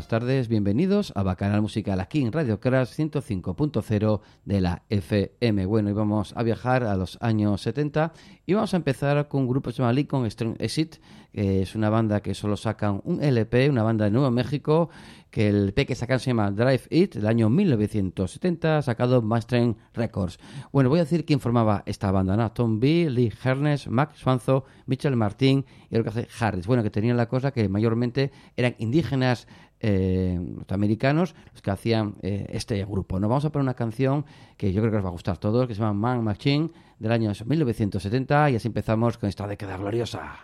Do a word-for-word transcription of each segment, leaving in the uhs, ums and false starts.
buenas tardes, bienvenidos a Bacanal Musical aquí en Radio Crash ciento cinco punto cero de la F M. Bueno, y vamos a viajar a los años setenta y vamos a empezar con un grupo que se llama Lincoln Strong Exit, que es una banda que solo sacan un L P, una banda de Nuevo México, que el L P que sacan se llama Drive It, del año mil novecientos setenta, sacado Mustang Records. Bueno, voy a decir quién formaba esta banda, ¿no? Tom B, Lee Hernes, Max Swanzo, Mitchell Martin y lo que hace Harris. Bueno, que tenían la cosa que mayormente eran indígenas eh, norteamericanos los que hacían eh, este grupo. Nos vamos a poner una canción que yo creo que os va a gustar a todos, que se llama Man Machine, del año mil novecientos setenta, y así empezamos con esta década gloriosa.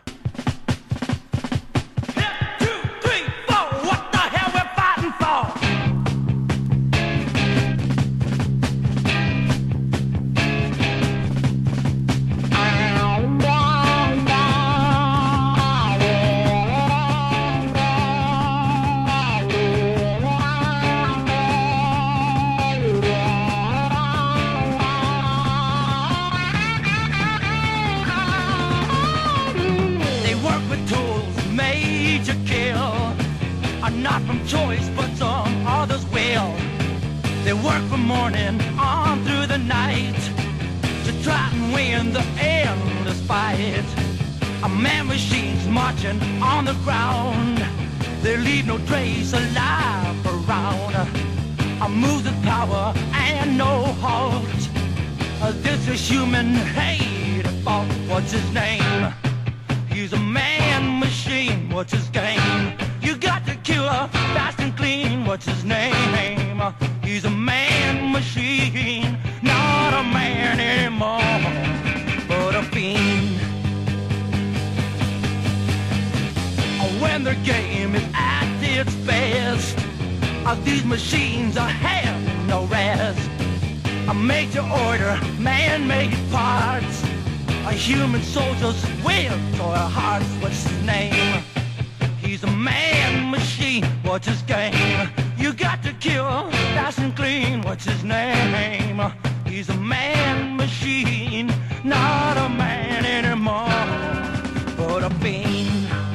Choice, but some others will. They work from morning on through the night to try and win the endless fight. A man machine's marching on the ground. They leave no trace alive around. A move with power and no halt. Uh, this is human hate fault. What's his name? He's a man machine. What's his game? You got to kill her fast and clean. What's his name? He's a man machine, not a man anymore, but a fiend. When their game is at its best, these machines are have no rest. A made to order, man-made parts, a human soldiers with toy hearts. What's his name? He's a man machine. What's his game? You got to kill fast and clean. What's his name? He's a man machine, not a man anymore, but a fiend.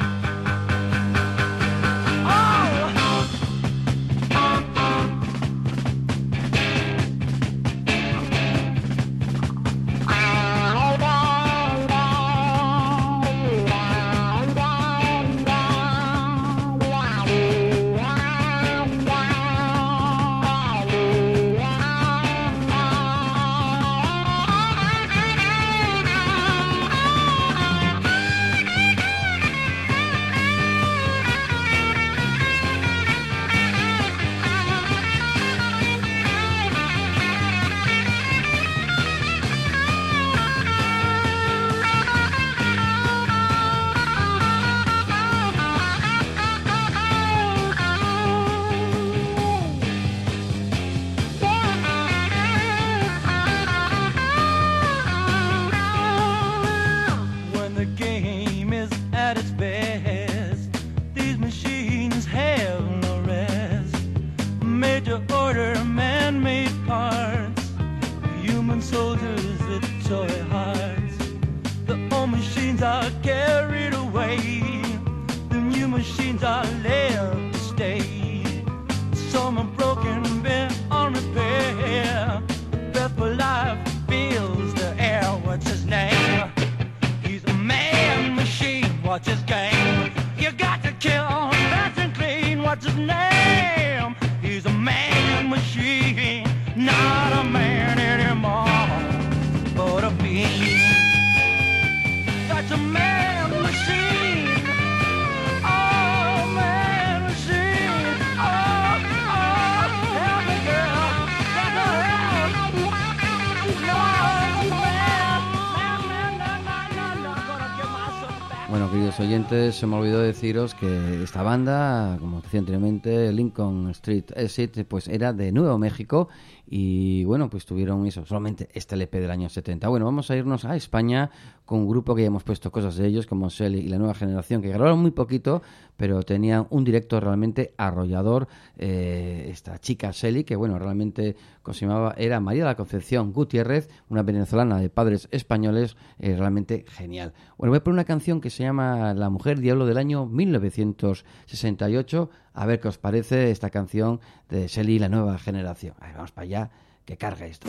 Oyentes, se me olvidó deciros que esta banda, como decía anteriormente, Lincoln Street Exit, pues era de Nuevo México y bueno, pues tuvieron eso, solamente este L P del año setenta. Bueno, vamos a irnos a España con un grupo que ya hemos puesto cosas de ellos, como Shelly y la Nueva Generación, que grabaron muy poquito, pero tenían un directo realmente arrollador. Eh, esta chica Shelly, que bueno, realmente como se llamaba, era María de la Concepción Gutiérrez, una venezolana de padres españoles, eh, realmente genial. Bueno, voy a poner una canción que se llama La Mujer Diablo del año mil novecientos sesenta y ocho, a ver qué os parece esta canción de Shelly y la nueva generación. A ver, vamos para allá, que carga esto.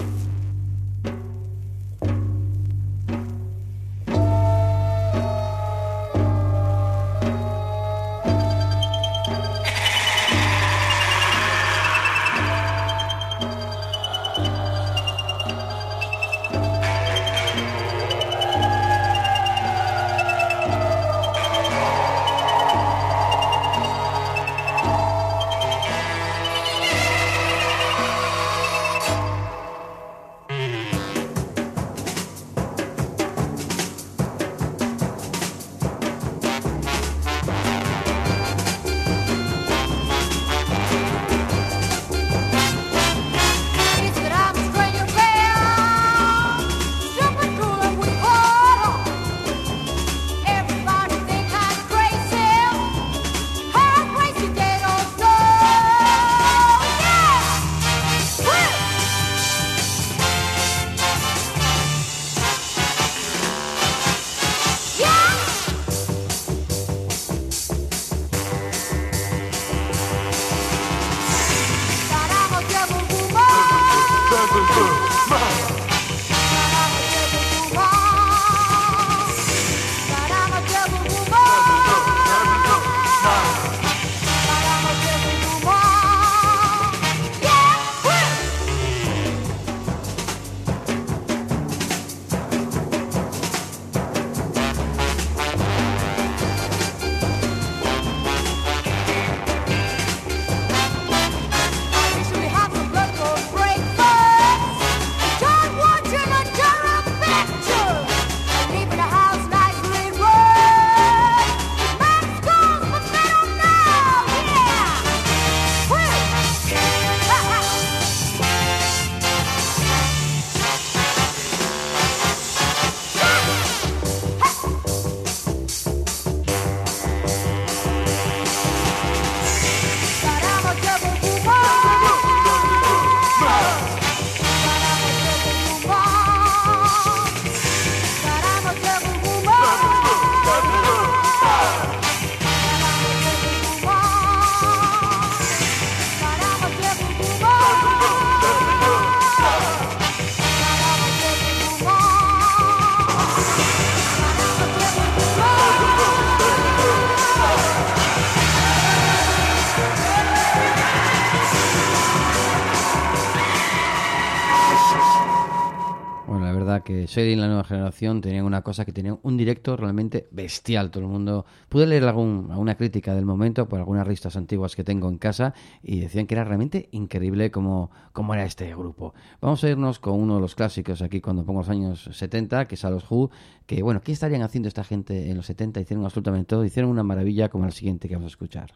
Que Shelly y la nueva generación tenían una cosa, que tenían un directo realmente bestial. Todo el mundo... Pude leer algún, alguna crítica del momento por algunas revistas antiguas que tengo en casa y decían que era realmente increíble cómo, cómo era este grupo. Vamos a irnos con uno de los clásicos aquí cuando pongo los años setenta, que es a los Who, que bueno, ¿qué estarían haciendo esta gente en los setenta? Hicieron absolutamente todo, hicieron una maravilla como la siguiente que vamos a escuchar.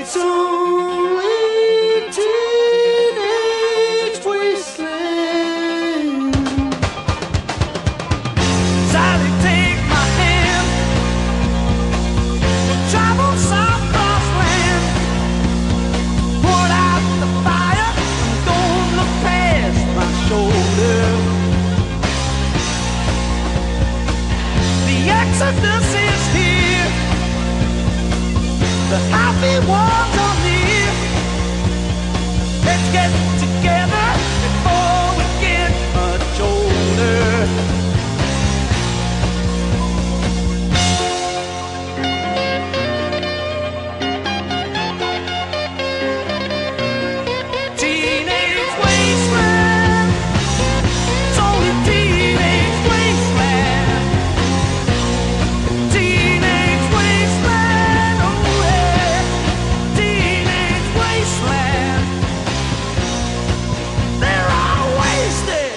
It's only teenage wasteland. Sally, take my hand. We'll travel some lost land. Put out the fire. Don't look past my shoulder. The exodus is here. The happy ones are near. Let's get together before we get much older. Teenage wasteland. It's only teenage wasteland. Teenage wasteland. Oh yeah. Teenage wasteland. They're all wasted.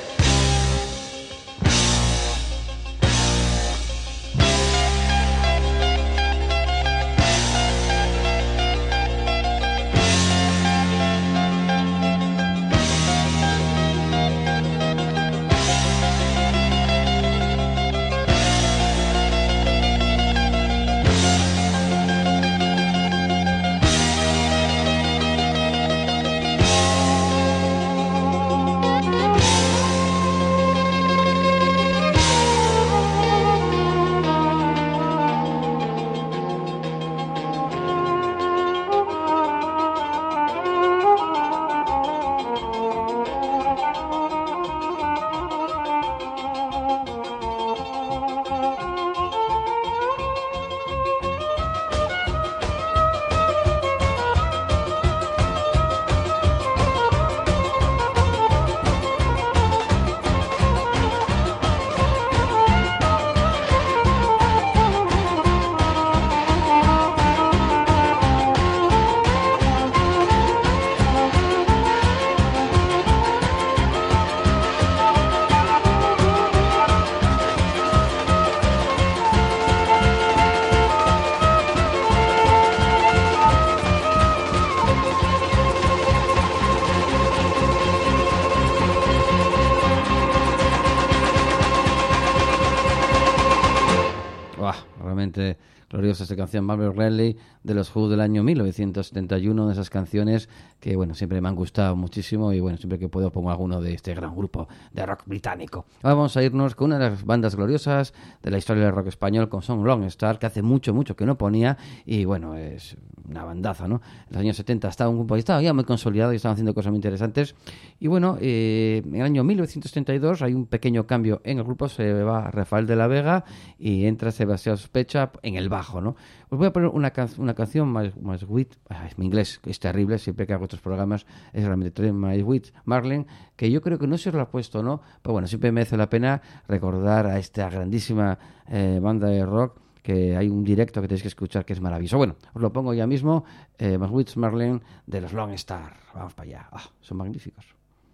Buah, realmente gloriosa esta canción, Marvel Raleigh, de los Who del año mil novecientos setenta y uno, una de esas canciones que, bueno, siempre me han gustado muchísimo y, bueno, siempre que puedo pongo alguno de este gran grupo de rock británico. Ahora vamos a irnos con una de las bandas gloriosas de la historia del rock español, con Son Long Star, que hace mucho, mucho que no ponía y, bueno, es una bandaza, ¿no? En los años setenta estaba un grupo que estaba ya muy consolidado y estaban haciendo cosas muy interesantes y, bueno, eh, en el año mil novecientos setenta y dos hay un pequeño cambio en el grupo, se va Rafael de la Vega y entra Sebastián Sospecha en el bajo, ¿no? Os voy a poner una, can- una canción más, más wit, ah, mi inglés es terrible, siempre que hago estos programas es realmente My Wit Marlene, que yo creo que no se os lo ha puesto, ¿no? Pero bueno, siempre merece la pena recordar a esta grandísima eh, banda de rock, que hay un directo que tenéis que escuchar que es maravilloso. Bueno, os lo pongo ya mismo, eh, My Wit Marlene de los Long Star. Vamos para allá, ah, son magníficos.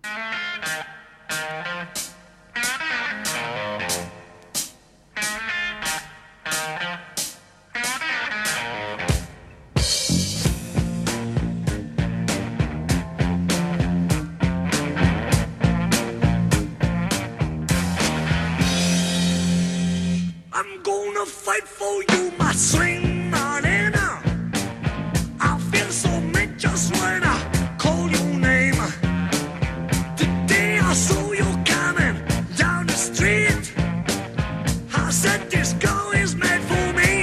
I'm gonna fight for you, my swing Marlena. I feel so mad just when I call your name. Today I saw you coming down the street. I said this girl is made for me.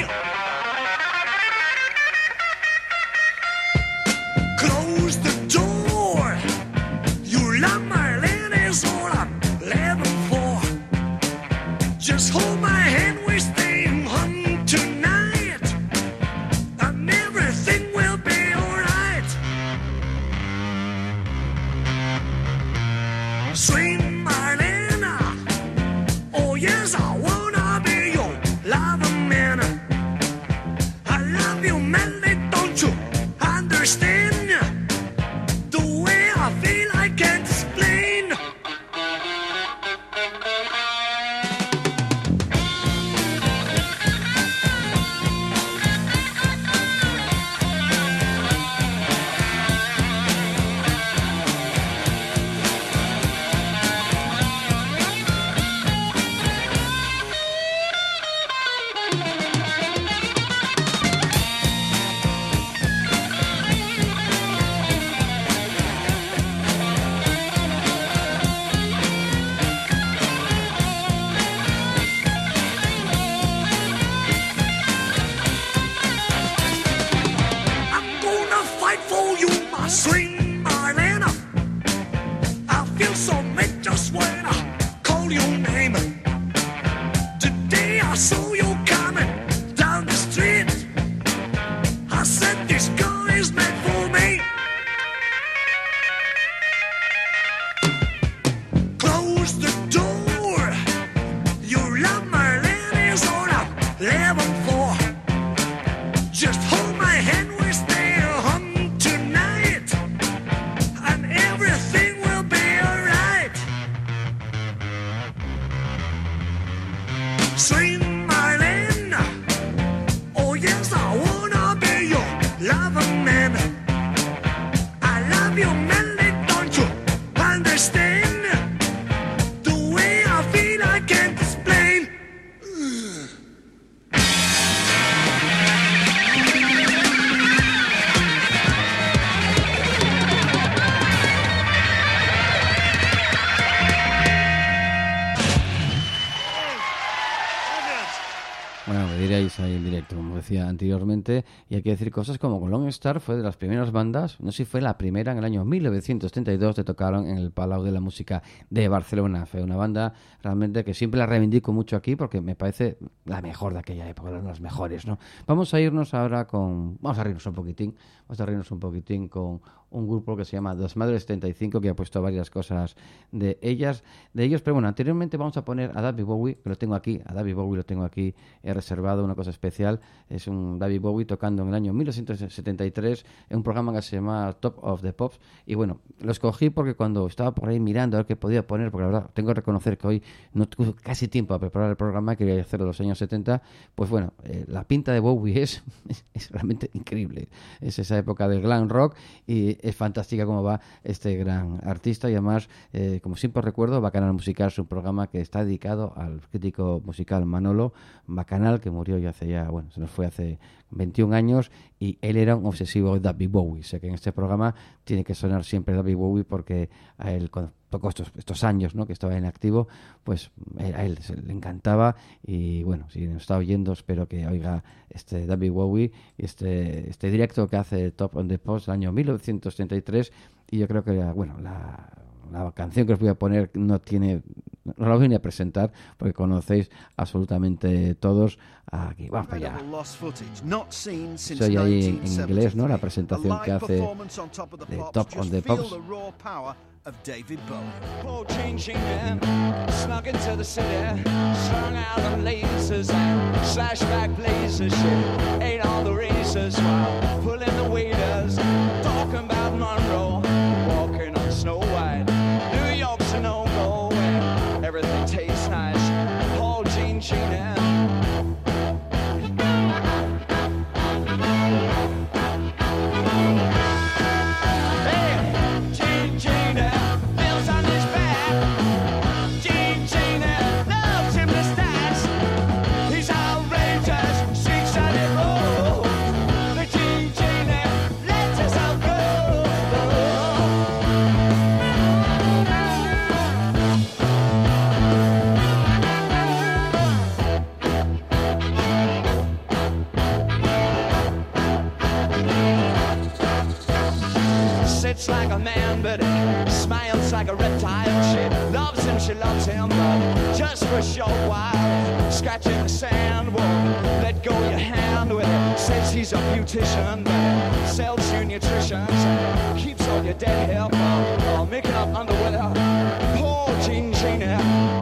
Close the door. You love Marlena is all I'm living for. Just hold my hand, we stay home tonight, and everything will be alright. Sweet Marlena, oh yes, I wanna be your lover man. I love you madly, don't you understand? The way I feel I can't explain. Swing Marlena, I feel so mad just when I call your name. Today I saw you coming down the street. I said this girl is meant for me. Close the door. Your love, Marlena, is on a level four. Just hold my hand, we stay home tonight, and everything will be alright. Sweet Marlena, oh yes, I wanna be your lover man. I love you madly, don't you understand? The way I feel I can't explain. Bueno, me diréis ahí en directo, como decía anteriormente, y hay que decir cosas como con Lone Star fue de las primeras bandas, no sé si fue la primera, en el año mil novecientos treinta y dos, te tocaron en el Palau de la Música de Barcelona. Fue una banda realmente que siempre la reivindico mucho aquí porque me parece la mejor de aquella época, una de las mejores, ¿no? Vamos a irnos ahora con... Vamos a reírnos un poquitín, vamos a reírnos un poquitín con un grupo que se llama Dos Madres setenta y cinco, que ha puesto varias cosas de ellas, de ellos, pero bueno, anteriormente vamos a poner a David Bowie, que lo tengo aquí, a David Bowie lo tengo aquí, he reservado una cosa especial, es un David Bowie tocando en el año mil novecientos setenta y tres en un programa que se llama Top of the Pops, y bueno, lo escogí porque cuando estaba por ahí mirando a ver qué podía poner, porque la verdad tengo que reconocer que hoy no tuve casi tiempo a preparar el programa, quería hacerlo en los años setenta, pues bueno, eh, la pinta de Bowie es, es, es realmente increíble, es esa época del glam rock y es fantástica cómo va este gran artista y además, eh, como siempre recuerdo, Bacanal Musical es un programa que está dedicado al crítico musical Manolo Bacanal, que murió ya hace ya, bueno, se nos fue hace veintiún años y él era un obsesivo de David Bowie. Sé que en este programa tiene que sonar siempre David Bowie porque a él, cuando tocó estos, estos años, ¿no?, que estaba en activo, pues a él se le encantaba y bueno, si nos está oyendo espero que oiga este David Bowie y este, este directo que hace Top on the Post del año mil novecientos treinta y tres y yo creo que, bueno, la... la canción que os voy a poner no tiene, no la voy ni a presentar porque conocéis absolutamente todos. Aquí, vamos para allá. Se oye ahí en, en inglés, ¿no?, la presentación que hace de Top on the Pops. Of David Bowie. Poor changing man, snuck into the city, strung out on lasers and slashback blazers. Shit, ate all the razors while pulling the waiters, talking about Monroe, walking on Snow White. New York's a no-go and everything tastes nice. Paul Jean Jean. Sits like a man, but he smiles like a reptile. She loves him, she loves him, but just for a short while. Scratching the sand, won't let go your hand with it. Says he's a beautician, but he sells you nutrition. So keeps all your dead hair from all making up underwear. Poor Jean Jean.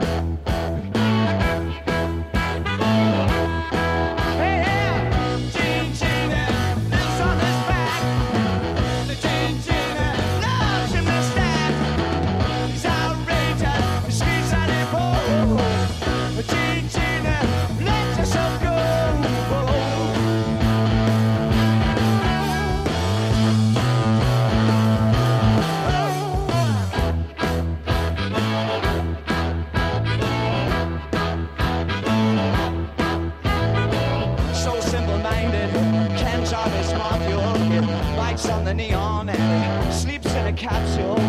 On the neon and he sleeps in a capsule.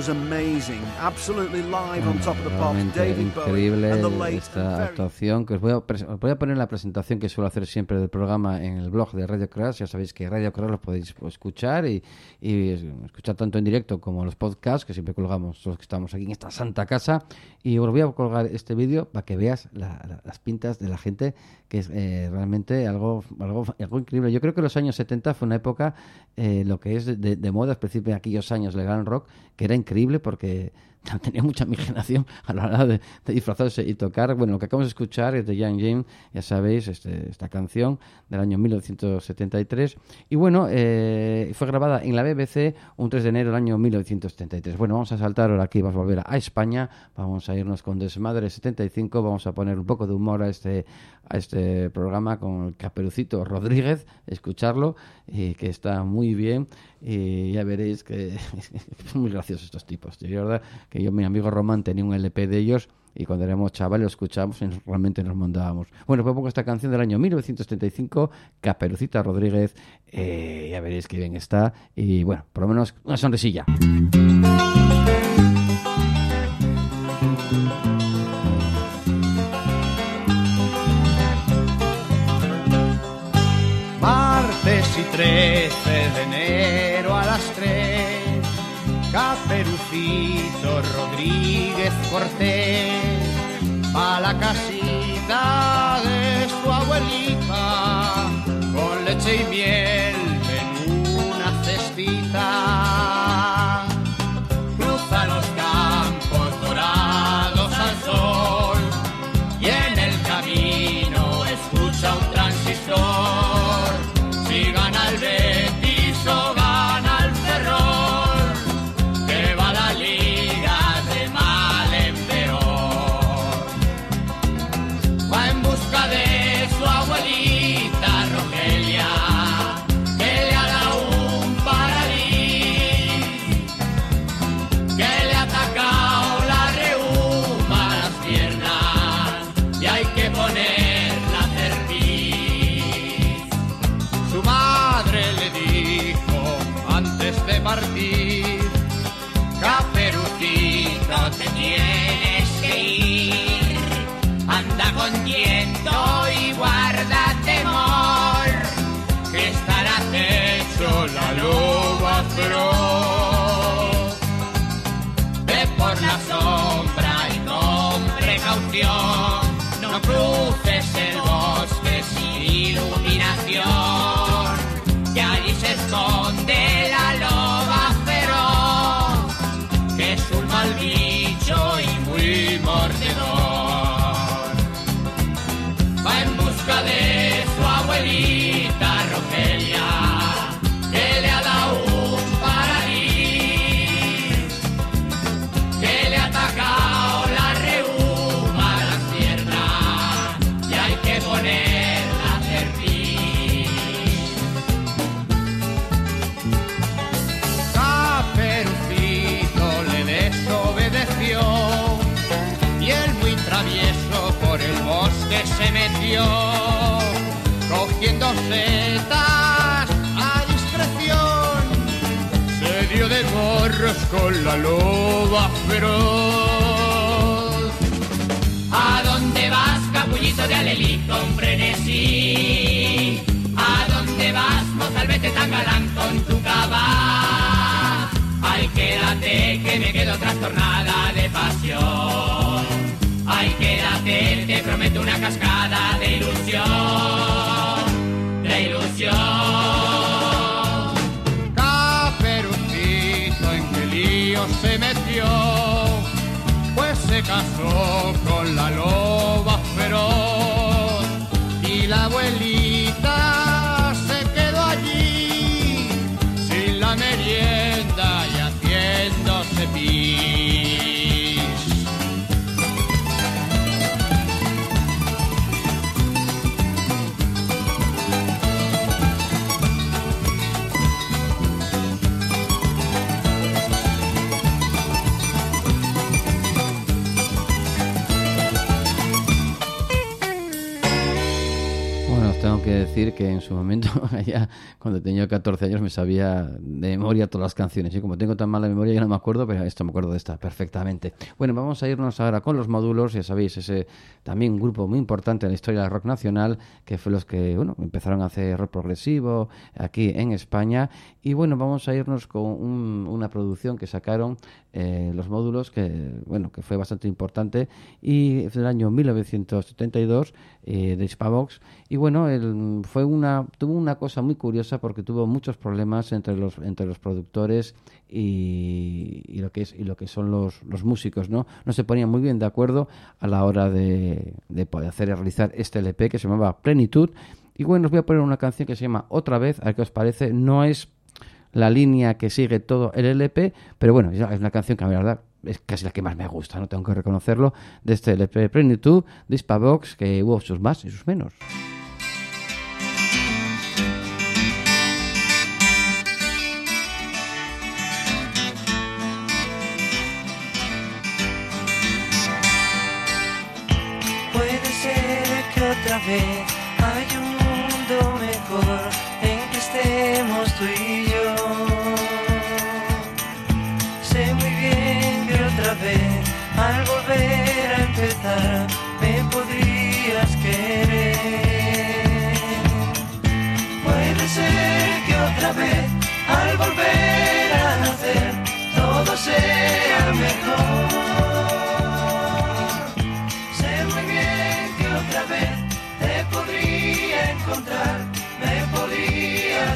was amazing. Absolutely live on Top of the Pops. Realmente David Bowie increíble and the late esta and very actuación que os voy, a, pres- os voy a poner la presentación que suelo hacer siempre del programa en el blog de Radio Crash. Ya sabéis que Radio Crash lo podéis escuchar y, y escuchar tanto en directo como los podcasts que siempre colgamos los que estamos aquí en esta santa casa. Y os voy a colgar este vídeo para que veas la, la, las pintas de la gente, que es eh, realmente algo, algo algo increíble. Yo creo que los años setenta fue una época eh, lo que es de, de moda, especialmente en aquellos años del glam rock, que era increíble porque tenía mucha imaginación a la hora de, de disfrazarse y tocar. Bueno, lo que acabamos de escuchar es de Young James, ya sabéis, este, esta canción del año mil novecientos setenta y tres. Y bueno, eh, fue grabada en la B B C un tres de enero del año mil novecientos setenta y tres. Bueno, vamos a saltar ahora aquí, vamos a volver a España, vamos a irnos con Desmadre setenta y cinco, vamos a poner un poco de humor a este, a este programa con el Caperucito Rodríguez, escucharlo, y que está muy bien. Y ya veréis que son muy graciosos estos tipos. Yo, la verdad, que yo, mi amigo Román tenía un L P de ellos y cuando éramos chavales lo escuchábamos y nos, realmente nos mandábamos. Bueno, pues pongo esta canción del año mil novecientos setenta y cinco, Caperucita Rodríguez, eh, ya veréis que bien está y bueno, por lo menos una sonrisilla. Martes y trece de enero a las tres, Caperucito Rodríguez Cortés a la casita de su abuelita con leche y miel en una cestita. Cruza los campos dorados al sol y en el camino escucha un transistor. Si gana el Betis o gana el Ferrol, que va la liga de mal en peor. Va en busca de su abuelita Rogelia, que le ha dado un paradís, que le ha atacado la reuma a las piernas y hay que ponerla cerviz. Su madre le dijo antes de partir: Caperucito, te tienes que ir, anda con tiento y guarda temor, que estará hecho la loba feroz. Ve por la sombra y con precaución, no cruces el bosque sin iluminación, que allí se esconde la loba feroz, que es un mal bicho y muy mordedor. Va en busca de su abuelita Rogelia, que le ha dado un paradís, que le ha atacado la reuma a las piernas y hay que ponerla cerviz. Caperucito le desobedeció y él, muy travieso, por el bosque se metió, cogiendo setas a discreción, se dio de gorros con la loba feroz. ¿A dónde vas, capullito de alelí con frenesí? ¿A dónde vas, mozalbete tan galán con tu cava? Ay, quédate que me quedo trastornada de pasión. Ay, quédate, te prometo una cascada de ilusión, de ilusión. Caperucito, ¿en qué lío se metió? Pues se casó con la loba feroz y la abuelita se quedó allí sin la merienda y haciéndose pis. os tengo que decir que en su momento, allá cuando tenía catorce años, me sabía de memoria todas las canciones. Y como tengo tan mala memoria, ya no me acuerdo, pero esto me acuerdo de esta perfectamente. Bueno, vamos a irnos ahora con los Módulos. Ya sabéis, ese también un grupo muy importante en la historia del rock nacional, que fue los que, bueno, empezaron a hacer rock progresivo aquí en España. Y bueno, vamos a irnos con un, una producción que sacaron eh, los Módulos, que, bueno, que fue bastante importante, y es del año mil novecientos setenta y dos, eh, de Hispavox. Y bueno, él fue una tuvo una cosa muy curiosa porque tuvo muchos problemas entre los entre los productores y, y lo que es y lo que son los, los músicos, ¿no? No se ponían muy bien de acuerdo a la hora de, de poder hacer y realizar este L P que se llamaba Plenitud. Y bueno, os voy a poner una canción que se llama Otra Vez, a ver qué os parece. No es la línea que sigue todo el L P, pero bueno, es una canción que a la verdad es casi la que más me gusta, no tengo que reconocerlo, de este L P Plenitud de Hispavox, que hubo sus más y sus menos. Puede ser que otra vez hay un mundo mejor en que estemos tú y yo. Sé muy bien que otra vez al volver a empezar me podrías querer. Puede ser que otra vez al volver a nacer todo sea mejor. Encontrar, me podrías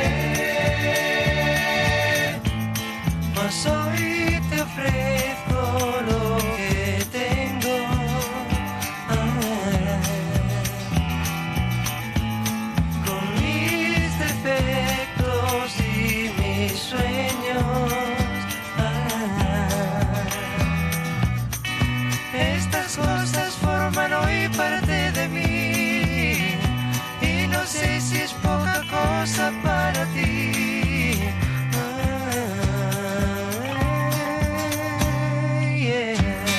querer, mas hoy te ofrezco lo que tengo, ah, con mis defectos y mis sueños, ah, estas cosas forman hoy parte de mí. No sé si es poca cosa para ti. Ah, yeah.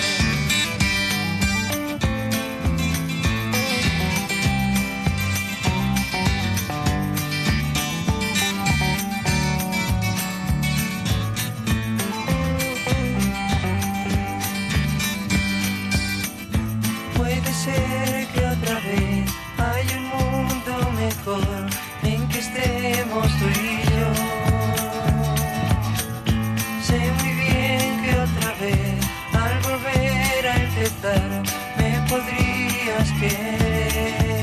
Puede ser que otra vez hay un mundo mejor en que estemos tú y yo. Sé muy bien que otra vez al volver a empezar me podrías querer.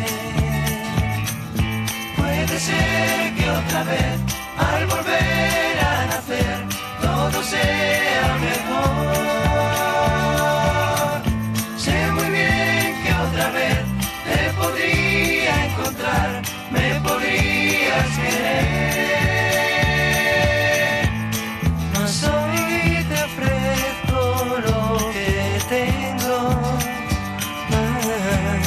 Puede ser que otra vez al volver a nacer todo sea mejor. Sé muy bien que otra vez te podría encontrar, me podrías querer, mas hoy te ofrezco lo que tengo, ah,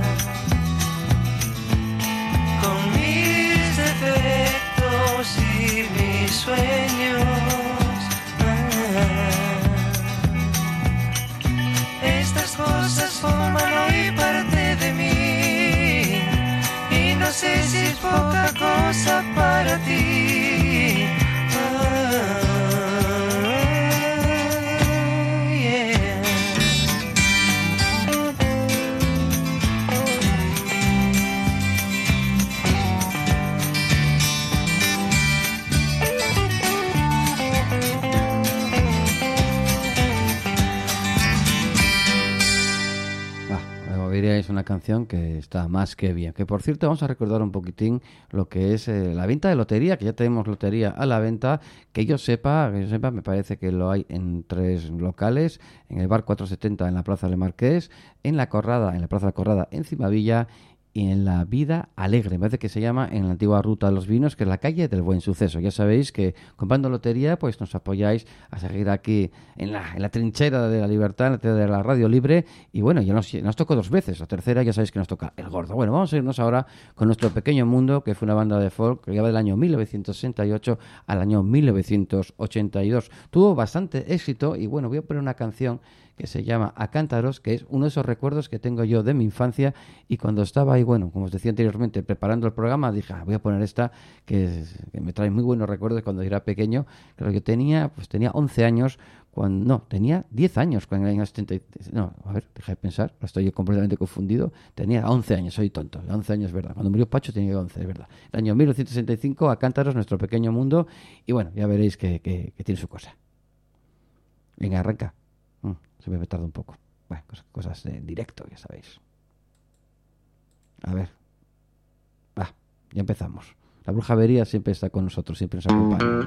con mis defectos y mis sueños, ah, estas cosas forman hoy parte de mí. No sé si es poca cosa para ti. Ah, yeah. Es una canción que está más que bien. Que por cierto, vamos a recordar un poquitín lo que es eh, la venta de lotería, que ya tenemos lotería a la venta. Que yo sepa, que yo sepa, me parece que lo hay en tres locales: en el bar cuatrocientos setenta en la Plaza de Marqués, en la Corrada, en la Plaza de la Corrada en Cimavilla, y en la Vida Alegre, me parece que se llama, en la antigua Ruta de los Vinos, que es la calle del Buen Suceso. Ya sabéis que comprando lotería pues nos apoyáis a seguir aquí en la, en la trinchera de la libertad, en la trinchera de la radio libre. Y bueno, ya nos, nos tocó dos veces, la tercera ya sabéis que nos toca el gordo. Bueno, vamos a irnos ahora con Nuestro Pequeño Mundo, que fue una banda de folk que lleva del año mil novecientos sesenta y ocho al año mil novecientos ochenta y dos. Tuvo bastante éxito y bueno, voy a poner una canción que que se llama A Cántaros, que es uno de esos recuerdos que tengo yo de mi infancia, y cuando estaba ahí, bueno, como os decía anteriormente, preparando el programa, dije, ah, voy a poner esta, que, es, que me trae muy buenos recuerdos cuando era pequeño. Claro, yo tenía, pues tenía once años, cuando, no, tenía diez años, cuando en el año setenta, no, a ver, deja de pensar, estoy yo completamente confundido, tenía once años, soy tonto, once años, es verdad, cuando murió Pacho tenía once, es verdad. El año mil novecientos sesenta y cinco, A Cántaros, Nuestro Pequeño Mundo, y bueno, ya veréis que, que, que tiene su cosa. Venga, arranca. Mm, se me tarda un poco. Bueno, cosas, cosas de directo, ya sabéis. A ver. Va, ya empezamos. La brujería siempre está con nosotros, siempre nos acompaña.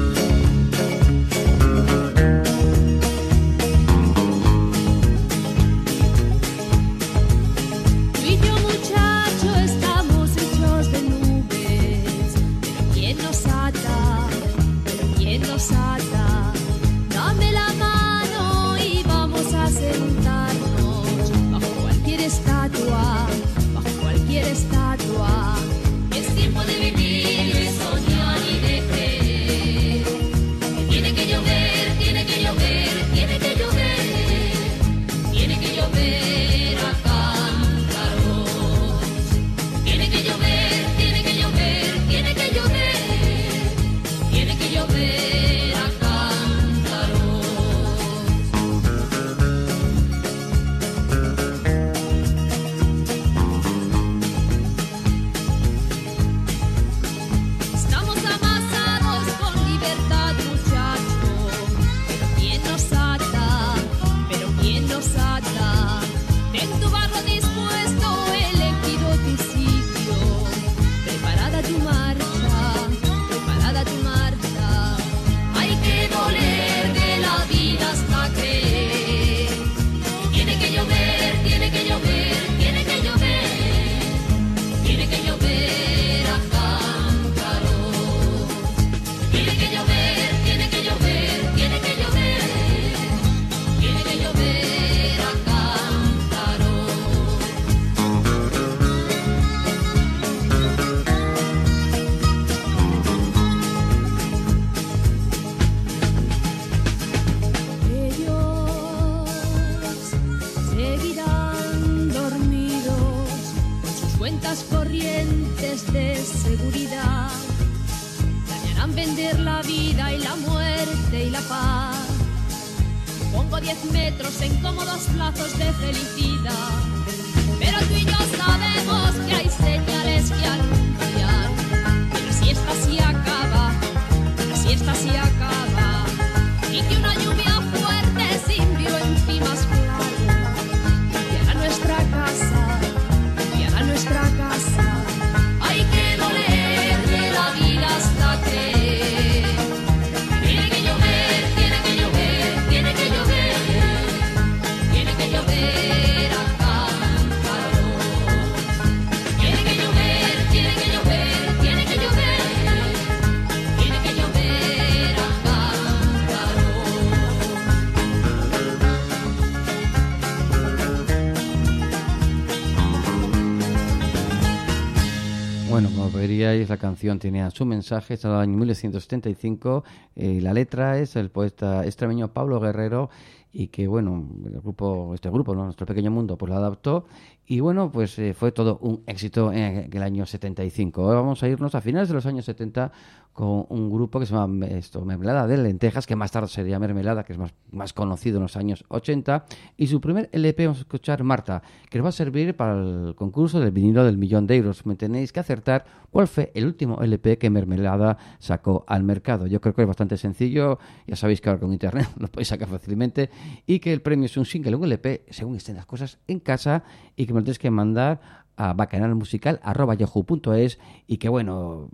La canción tenía su mensaje, es del año mil novecientos setenta y cinco, eh, la letra es el poeta extremeño Pablo Guerrero, y que bueno, el grupo, este grupo, ¿no? Nuestro Pequeño Mundo, pues lo adaptó, y bueno, pues eh, fue todo un éxito en el año setenta y cinco. Ahora vamos a irnos a finales de los años setenta con un grupo que se llama esto, Mermelada de Lentejas, que más tarde sería Mermelada, que es más, más conocido en los años ochenta, y su primer L P, vamos a escuchar Marta, que nos va a servir para el concurso del vinilo del millón de euros. Me tenéis que acertar cuál fue el último L P que Mermelada sacó al mercado. Yo creo que es bastante sencillo, ya sabéis que ahora con internet lo podéis sacar fácilmente, y que el premio es un single, un L P, según estén las cosas en casa, y que me lo tenéis que mandar a bacanalmusical arroba yahoo punto es, y que bueno,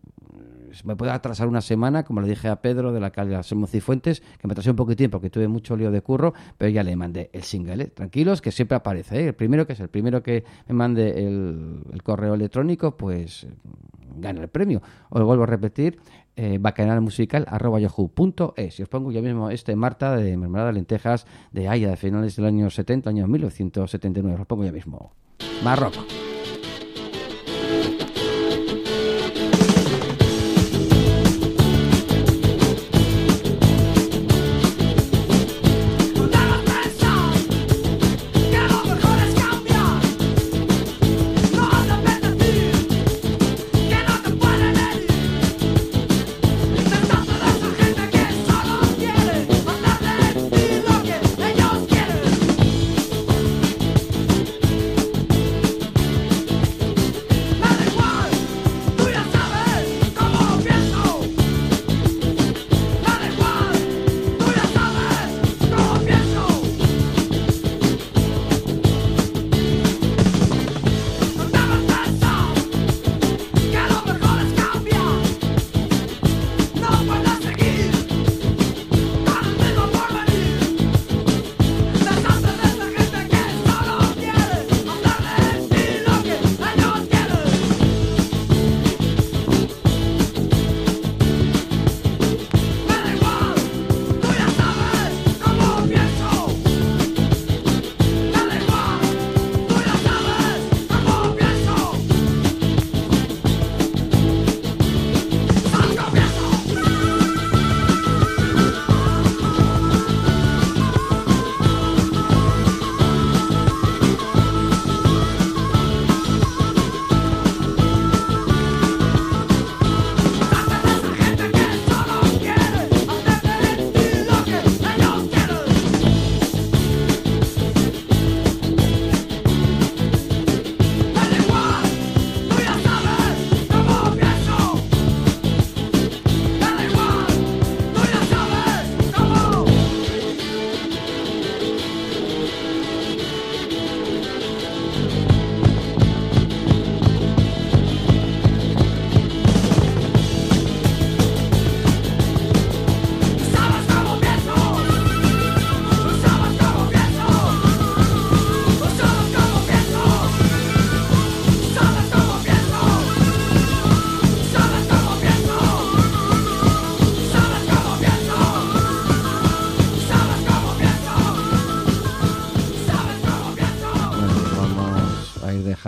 me puede atrasar una semana, como le dije a Pedro de la calle Anselmo Cifuentes, que me atrasé un poquitín porque tuve mucho lío de curro, pero ya le mandé el single, ¿eh? Tranquilos, que siempre aparece, ¿eh? El primero que es el primero que me mande el, el correo electrónico, pues gana el premio. Os lo vuelvo a repetir, eh, bacanalmusical arroba yahoo punto es. Y os pongo ya mismo este Marta de Mermelada de Lentejas de Haya, de finales del año setenta, año mil novecientos setenta y nueve. Os pongo ya mismo. Marroco. Down,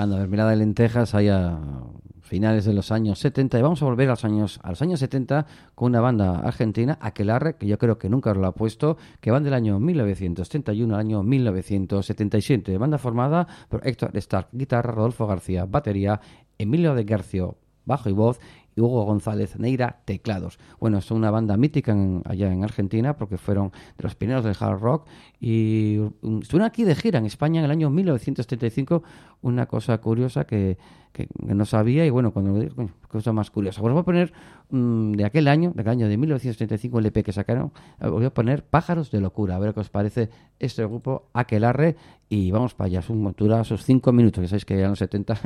tocando mermelada de lentejas ahí a finales de los años setenta, y vamos a volver a los años a los años setenta con una banda argentina, Aquelarre, que yo creo que nunca os lo ha puesto, que van del año mil novecientos treinta y uno al año mil novecientos setenta y siete. Banda formada por Héctor Stark, guitarra, Rodolfo García, batería, Emilio de Garcio, bajo y voz, y Hugo González Neira, teclados. Bueno, es una banda mítica en, allá en Argentina, porque fueron de los pioneros del hard rock, y um, estuvieron aquí de gira en España en el año mil novecientos setenta y cinco, una cosa curiosa que, que, que no sabía, y bueno, cuando lo digo, cosa más curiosa. Pues voy a poner um, de aquel año, de aquel año de mil novecientos setenta y cinco, el E P que sacaron, voy a poner Pájaros de Locura, a ver qué os parece este grupo, Aquelarre, y vamos para allá, dura sus cinco minutos, que sabéis que ya en los setenta...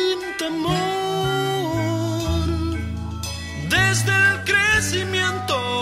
Desde el crecimiento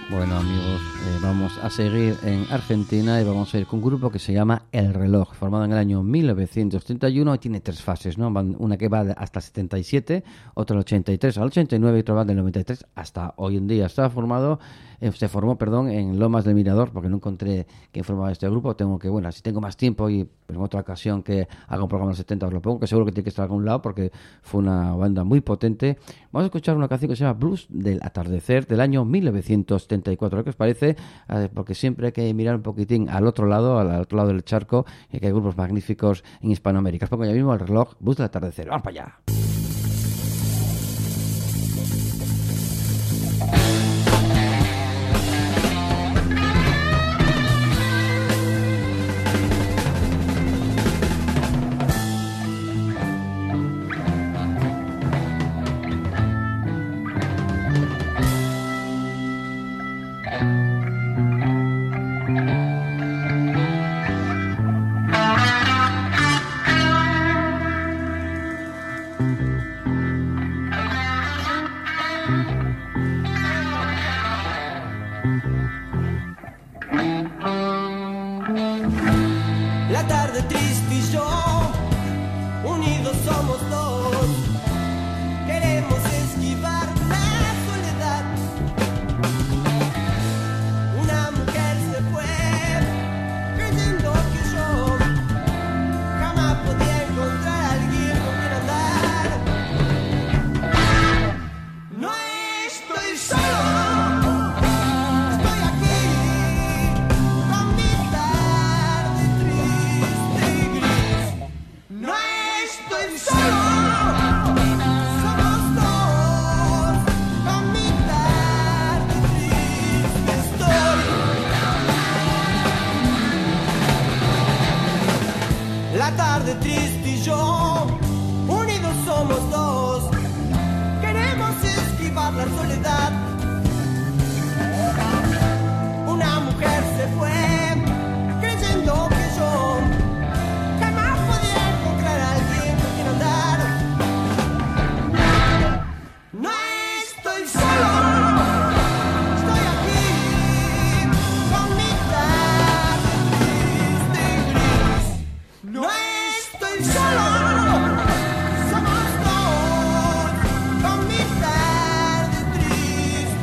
Bueno, amigos, eh, vamos a seguir en Argentina y vamos a ir con un grupo que se llama El Reloj, formado en el año mil novecientos treinta y uno y tiene tres fases, ¿no? Van, una que va hasta el setenta y siete, otra del ochenta y tres al ochenta y nueve y otra va del noventa y tres hasta hoy en día. Está formado, eh, se formó, perdón, en Lomas del Mirador, porque no encontré quién formaba este grupo. Tengo que, bueno, si tengo más tiempo y pues, en otra ocasión que haga un programa en los setenta os lo pongo, que seguro que tiene que estar a algún lado porque fue una banda muy potente. Vamos a escuchar una canción que se llama Blues del Atardecer del año mil novecientos setenta y cuatro. ¿Qué os parece? Eh, porque siempre hay que mirar un poquitín al otro lado, al otro lado del charco, y que hay grupos magníficos en Hispanoamérica. Os pongo ya mismo El Reloj, Blues del Atardecer. ¡Vamos para allá! La tarde triste y yo, unidos somos dos, queremos esquivar la soledad. Una mujer se fue, creyendo que yo jamás podía encontrar a alguien con quien andar. No estoy solo. La tarde triste y yo, unidos somos dos, queremos esquivar la soledad. Una mujer se fue, creyendo que yo jamás podía encontrar a alguien con quien andar. No estoy solo. Estoy aquí con mi tarde triste y gris. No estoy solo, somos dos, con mi tarde triste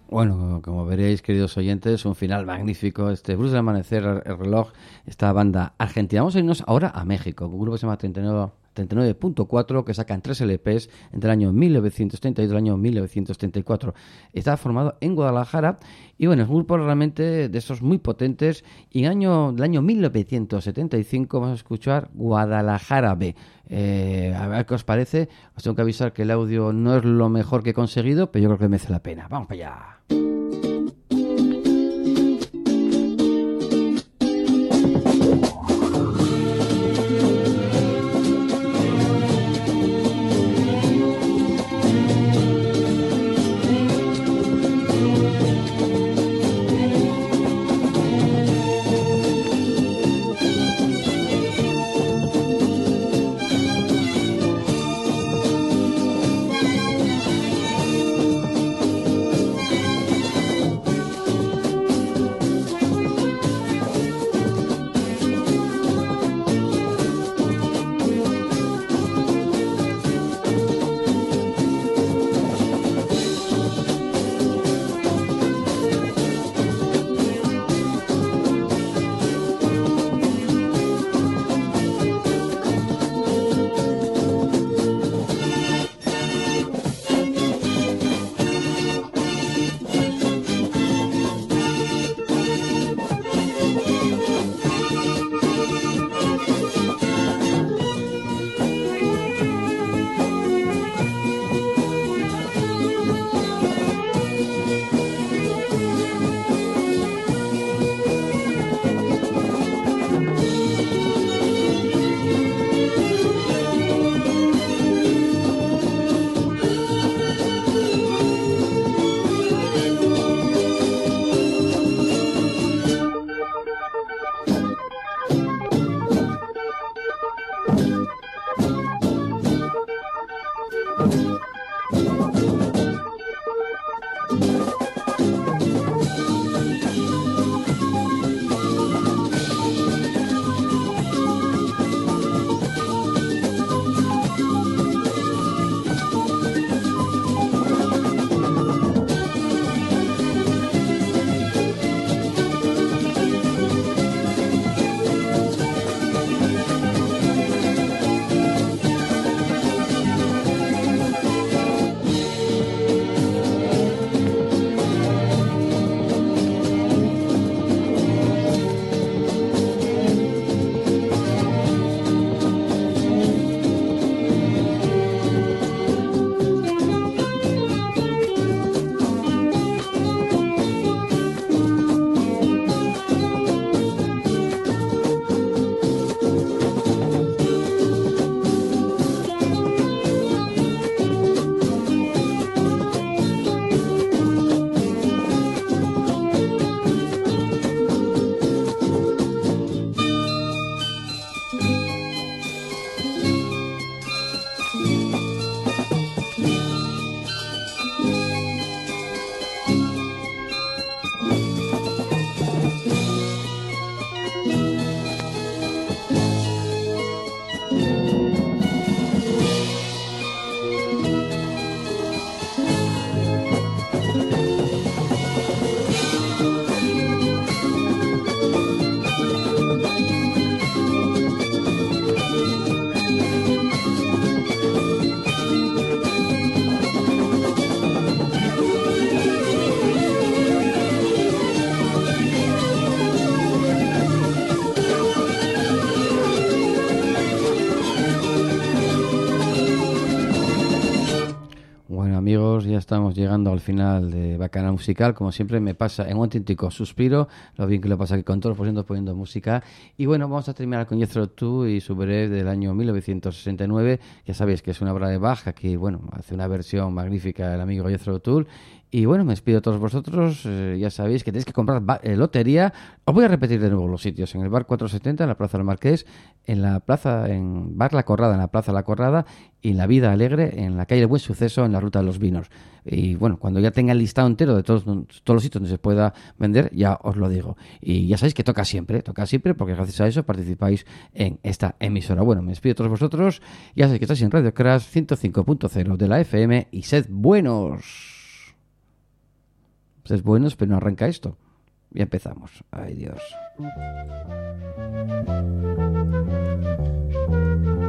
Bueno, como veréis, queridos oyentes, un final magnífico. Este Blues del Amanecer, el reloj, esta banda argentina. Vamos a irnos ahora a México, un grupo que se llama treinta y nueve treinta y nueve punto cuatro, que sacan tres L Pes entre el año mil novecientos treinta y dos y el año mil novecientos treinta y cuatro. Está formado en Guadalajara y bueno, es un grupo realmente de esos muy potentes. Y en el año, del año mil novecientos setenta y cinco vamos a escuchar Guadalajara B. Eh, a ver qué os parece. Os tengo que avisar que el audio no es lo mejor que he conseguido, pero yo creo que merece la pena. Vamos para allá. amigos, ya estamos llegando al final de Bacanal Musical. Como siempre me pasa en un auténtico suspiro lo bien que lo pasa aquí con todos los porcientos poniendo música. Y bueno, vamos a terminar con Jethro Tull y su breve del año mil novecientos sesenta y nueve. Ya sabéis que es una obra de Bach, que bueno, hace una versión magnífica el amigo Jethro Tull. Y bueno, me despido a todos vosotros. Eh, ya sabéis que tenéis que comprar ba- eh, lotería. Os voy a repetir de nuevo los sitios. En el bar cuatrocientos setenta, en la Plaza del Marqués, en la plaza, en Bar La Corrada, en la Plaza La Corrada, y en la Vida Alegre, en la calle Buen Suceso, en la Ruta de los Vinos. Y bueno, cuando ya tenga el listado entero de todos, todos los sitios donde se pueda vender, ya os lo digo. Y ya sabéis que toca siempre, toca siempre, porque gracias a eso participáis en esta emisora. Bueno, me despido a todos vosotros. Ya sabéis que estáis en Radio Crash ciento cinco punto cero de la F M y sed buenos. Sois buenos, pero no arranca esto. Ya empezamos. Ay, Dios.